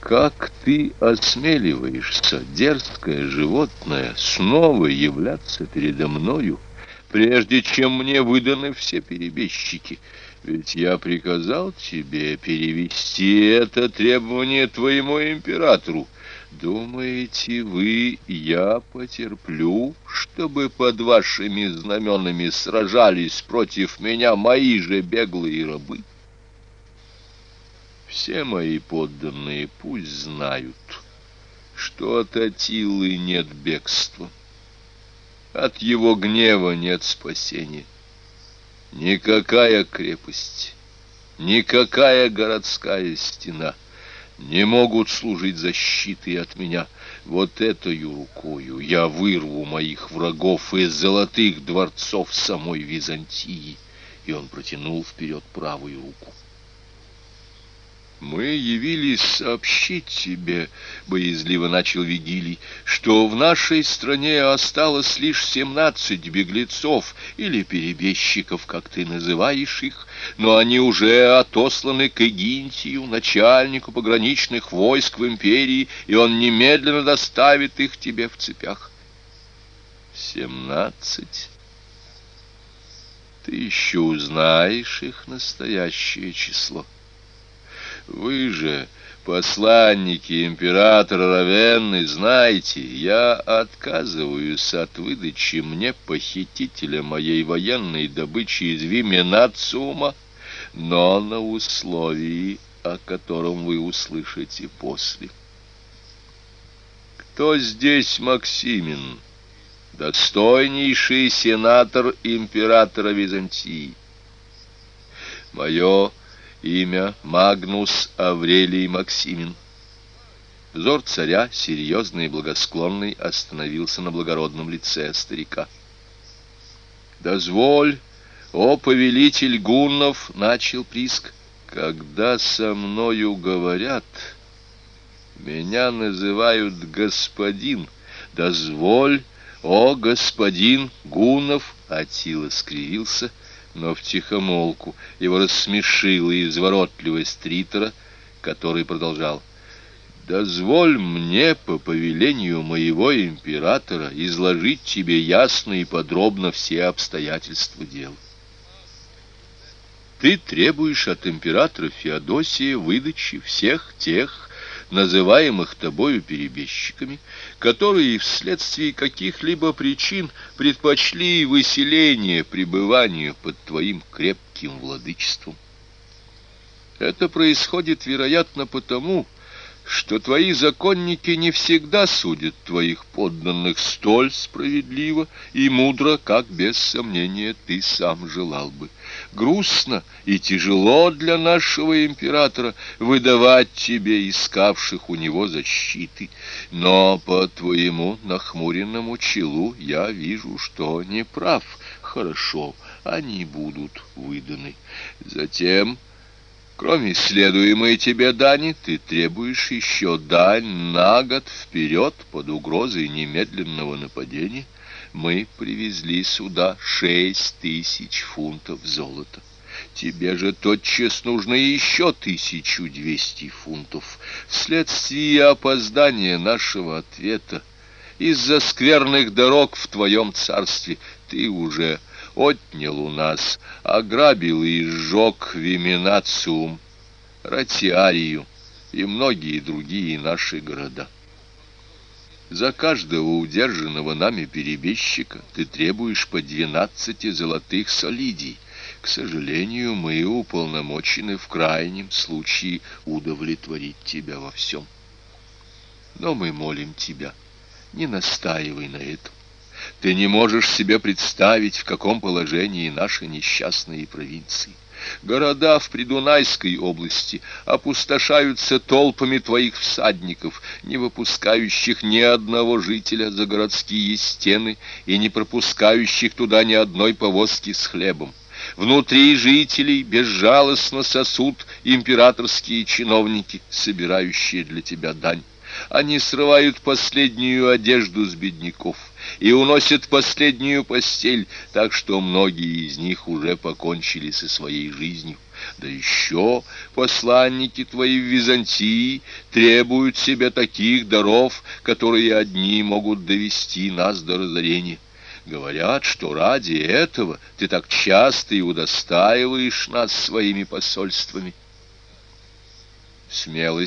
Как ты осмеливаешься, дерзкое животное, снова являться передо мною, прежде чем мне выданы все перебежчики? Ведь я приказал тебе перевести это требование твоему императору. Думаете вы, я потерплю, чтобы под вашими знаменами сражались против меня мои же беглые рабы? Все мои подданные пусть знают, что от Аттилы нет бегства, от его гнева нет спасения. Никакая крепость, никакая городская стена не могут служить защитой от меня. Вот этою рукою я вырву моих врагов из золотых дворцов самой Византии. И он протянул вперед правую руку. «Мы явились сообщить тебе, — боязливо начал Вигилий, — что в нашей стране осталось лишь 17 беглецов или перебежчиков, как ты называешь их, но они уже отосланы к Эгинтию, начальнику пограничных войск в империи, и он немедленно доставит их тебе в цепях». 17? Ты еще узнаешь их настоящее число. Вы же, посланники императора Равенны, знаете, я отказываюсь от выдачи мне похитителя моей военной добычи из Вименациума, но на условии, о котором вы услышите после. Кто здесь Максимин, достойнейший сенатор императора Византии? Мое имя Магнус Аврелий Максимин. Взор царя, серьезный и благосклонный, остановился на благородном лице старика. «Дозволь, о повелитель гуннов, — начал Приск, — когда со мною говорят, меня называют господин. Дозволь, о господин гуннов!» Аттила скривился, но втихомолку. Его рассмешила изворотливость Тритора, который продолжал: «Дозволь мне по повелению моего императора изложить тебе ясно и подробно все обстоятельства дела. Ты требуешь от императора Феодосия выдачи всех тех, называемых тобою перебежчиками, которые вследствие каких-либо причин предпочли выселение пребыванию под твоим крепким владычеством. Это происходит, вероятно, потому, что твои законники не всегда судят твоих подданных столь справедливо и мудро, как, без сомнения, ты сам желал бы. Грустно и тяжело для нашего императора выдавать тебе искавших у него защиты, но по твоему нахмуренному челу я вижу, что не прав. Хорошо, они будут выданы. Затем, кроме следуемой тебе дани, ты требуешь еще дань на год вперед под угрозой немедленного нападения. Мы привезли сюда 6000 фунтов золота. Тебе же тотчас нужно еще 1200 фунтов. Вследствие опоздания нашего ответа, из-за скверных дорог в твоем царстве, ты уже отнял у нас, ограбил и сжег Вименациум, Ратиарию и многие другие наши города. За каждого удержанного нами перебежчика ты требуешь по 12 золотых солидий. К сожалению, мы уполномочены в крайнем случае удовлетворить тебя во всем. Но мы молим тебя, не настаивай на этом. Ты не можешь себе представить, в каком положении наши несчастные провинции. Города в Придунайской области опустошаются толпами твоих всадников, не выпускающих ни одного жителя за городские стены и не пропускающих туда ни одной повозки с хлебом. Внутри жителей безжалостно сосут императорские чиновники, собирающие для тебя дань. Они срывают последнюю одежду с бедняков и уносят последнюю постель, так что многие из них уже покончили со своей жизнью. Да еще посланники твои в Византии требуют себе таких даров, которые одни могут довести нас до разорения. Говорят, что ради этого ты так часто и удостаиваешь нас своими посольствами. Смелость